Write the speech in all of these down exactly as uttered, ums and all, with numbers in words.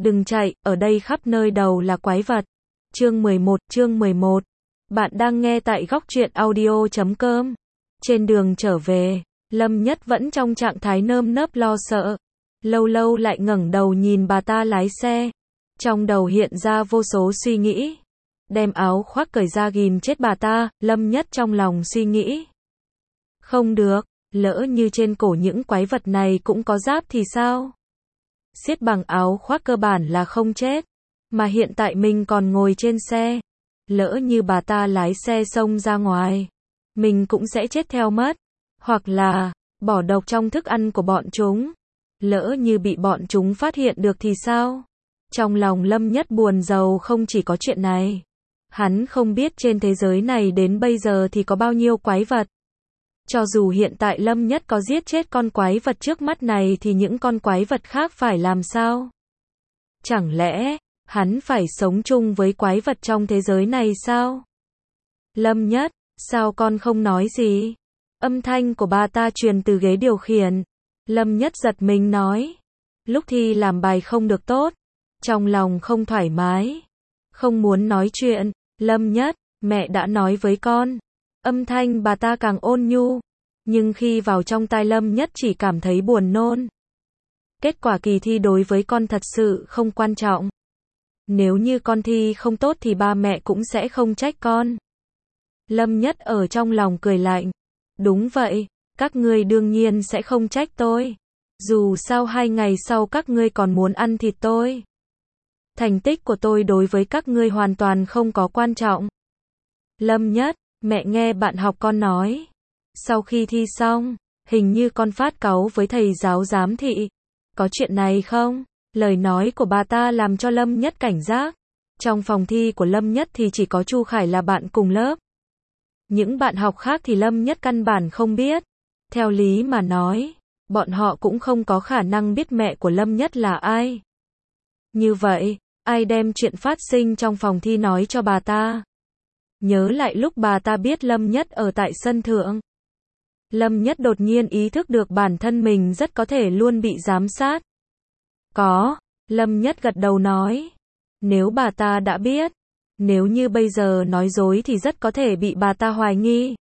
Đừng chạy, ở đây khắp nơi đầu là quái vật. Chương mười một, chương mười một. Bạn đang nghe tại góc truyện audio chấm com. Trên đường trở về, Lâm Nhất vẫn trong trạng thái nơm nớp lo sợ. Lâu lâu lại ngẩng đầu nhìn bà ta lái xe. Trong đầu hiện ra vô số suy nghĩ. Đem áo khoác cởi ra ghim chết bà ta, Lâm Nhất trong lòng suy nghĩ. Không được, lỡ như trên cổ những quái vật này cũng có giáp thì sao? Xiết bằng áo khoác cơ bản là không chết. Mà hiện tại mình còn ngồi trên xe. Lỡ như bà ta lái xe xông ra ngoài, mình cũng sẽ chết theo mất. Hoặc là, bỏ độc trong thức ăn của bọn chúng. Lỡ như bị bọn chúng phát hiện được thì sao? Trong lòng Lâm Nhất buồn rầu không chỉ có chuyện này. Hắn không biết trên thế giới này đến bây giờ thì có bao nhiêu quái vật. Cho dù hiện tại Lâm Nhất có giết chết con quái vật trước mắt này thì những con quái vật khác phải làm sao? Chẳng lẽ, hắn phải sống chung với quái vật trong thế giới này sao? Lâm Nhất, sao con không nói gì? Âm thanh của bà ta truyền từ ghế điều khiển. Lâm Nhất giật mình nói. Lúc thi làm bài không được tốt. Trong lòng không thoải mái. Không muốn nói chuyện. Lâm Nhất, mẹ đã nói với con. Âm thanh bà ta càng ôn nhu. Nhưng khi vào trong tai Lâm Nhất chỉ cảm thấy buồn nôn. Kết quả kỳ thi đối với con thật sự không quan trọng. Nếu như con thi không tốt thì ba mẹ cũng sẽ không trách con. Lâm Nhất ở trong lòng cười lạnh. Đúng vậy, các ngươi đương nhiên sẽ không trách tôi. Dù sao hai ngày sau các ngươi còn muốn ăn thịt tôi. Thành tích của tôi đối với các ngươi hoàn toàn không có quan trọng. Lâm Nhất, mẹ nghe bạn học con nói. Sau khi thi xong, hình như con phát cáu với thầy giáo giám thị. Có chuyện này không? Lời nói của bà ta làm cho Lâm Nhất cảnh giác. Trong phòng thi của Lâm Nhất thì chỉ có Chu Khải là bạn cùng lớp. Những bạn học khác thì Lâm Nhất căn bản không biết. Theo lý mà nói, bọn họ cũng không có khả năng biết mẹ của Lâm Nhất là ai. Như vậy, ai đem chuyện phát sinh trong phòng thi nói cho bà ta? Nhớ lại lúc bà ta biết Lâm Nhất ở tại sân thượng. Lâm Nhất đột nhiên ý thức được bản thân mình rất có thể luôn bị giám sát. Có, Lâm Nhất gật đầu nói. Nếu bà ta đã biết, nếu như bây giờ nói dối thì rất có thể bị bà ta hoài nghi.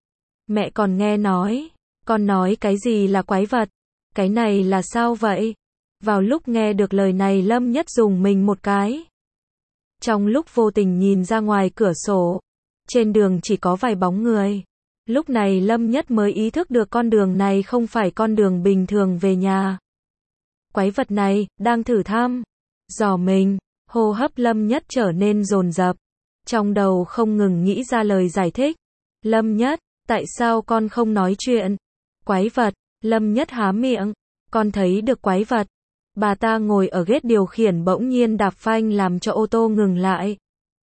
Mẹ còn nghe nói, con nói cái gì là quái vật? Cái này là sao vậy? Vào lúc nghe được lời này Lâm Nhất dùng mình một cái. Trong lúc vô tình nhìn ra ngoài cửa sổ, trên đường chỉ có vài bóng người. Lúc này Lâm Nhất mới ý thức được con đường này không phải con đường bình thường về nhà. Quái vật này, đang thử thăm, dò mình, hô hấp Lâm Nhất trở nên dồn dập. Trong đầu không ngừng nghĩ ra lời giải thích. Lâm Nhất, tại sao con không nói chuyện? Quái vật, Lâm Nhất há miệng, con thấy được quái vật. Bà ta ngồi ở ghế điều khiển bỗng nhiên đạp phanh làm cho ô tô ngừng lại.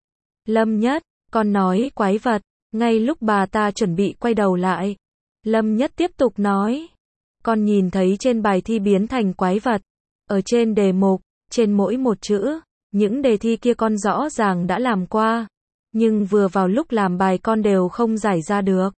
Lâm Nhất, con nói quái vật. Ngay lúc bà ta chuẩn bị quay đầu lại, Lâm Nhất tiếp tục nói. Con nhìn thấy trên bài thi biến thành quái vật. Ở trên đề mục, trên mỗi một chữ, những đề thi kia con rõ ràng đã làm qua. Nhưng vừa vào lúc làm bài con đều không giải ra được.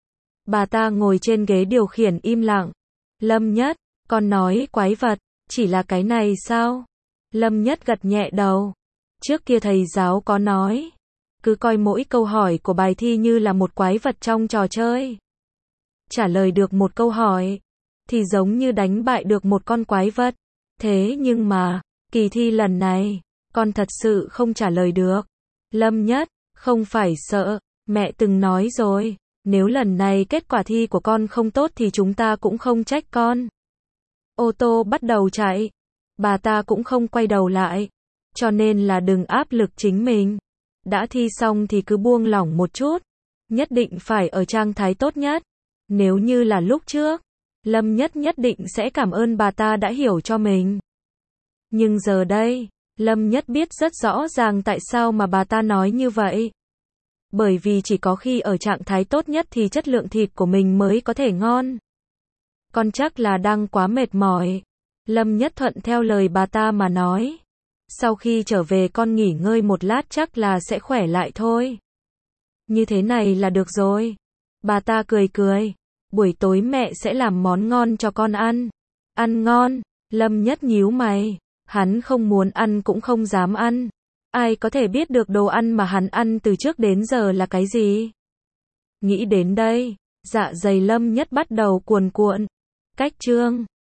Bà ta ngồi trên ghế điều khiển im lặng. Lâm Nhất, con nói quái vật, chỉ là cái này sao? Lâm Nhất gật nhẹ đầu. Trước kia thầy giáo có nói. Cứ coi mỗi câu hỏi của bài thi như là một quái vật trong trò chơi. Trả lời được một câu hỏi, thì giống như đánh bại được một con quái vật. Thế nhưng mà, kỳ thi lần này, con thật sự không trả lời được. Lâm Nhất, không phải sợ, mẹ từng nói rồi, nếu lần này kết quả thi của con không tốt thì chúng ta cũng không trách con. Ô tô bắt đầu chạy, bà ta cũng không quay đầu lại, cho nên là đừng áp lực chính mình. Đã thi xong thì cứ buông lỏng một chút, nhất định phải ở trạng thái tốt nhất. Nếu như là lúc trước, Lâm Nhất nhất định sẽ cảm ơn bà ta đã hiểu cho mình. Nhưng giờ đây, Lâm Nhất biết rất rõ ràng tại sao mà bà ta nói như vậy. Bởi vì chỉ có khi ở trạng thái tốt nhất thì chất lượng thịt của mình mới có thể ngon. Con chắc là đang quá mệt mỏi. Lâm Nhất thuận theo lời bà ta mà nói. Sau khi trở về con nghỉ ngơi một lát chắc là sẽ khỏe lại thôi. Như thế này là được rồi. Bà ta cười cười. Buổi tối mẹ sẽ làm món ngon cho con ăn. Ăn ngon, Lâm Nhất nhíu mày. Hắn không muốn ăn cũng không dám ăn. Ai có thể biết được đồ ăn mà hắn ăn từ trước đến giờ là cái gì? Nghĩ đến đây, dạ dày Lâm Nhất bắt đầu cuồn cuộn. Cách chương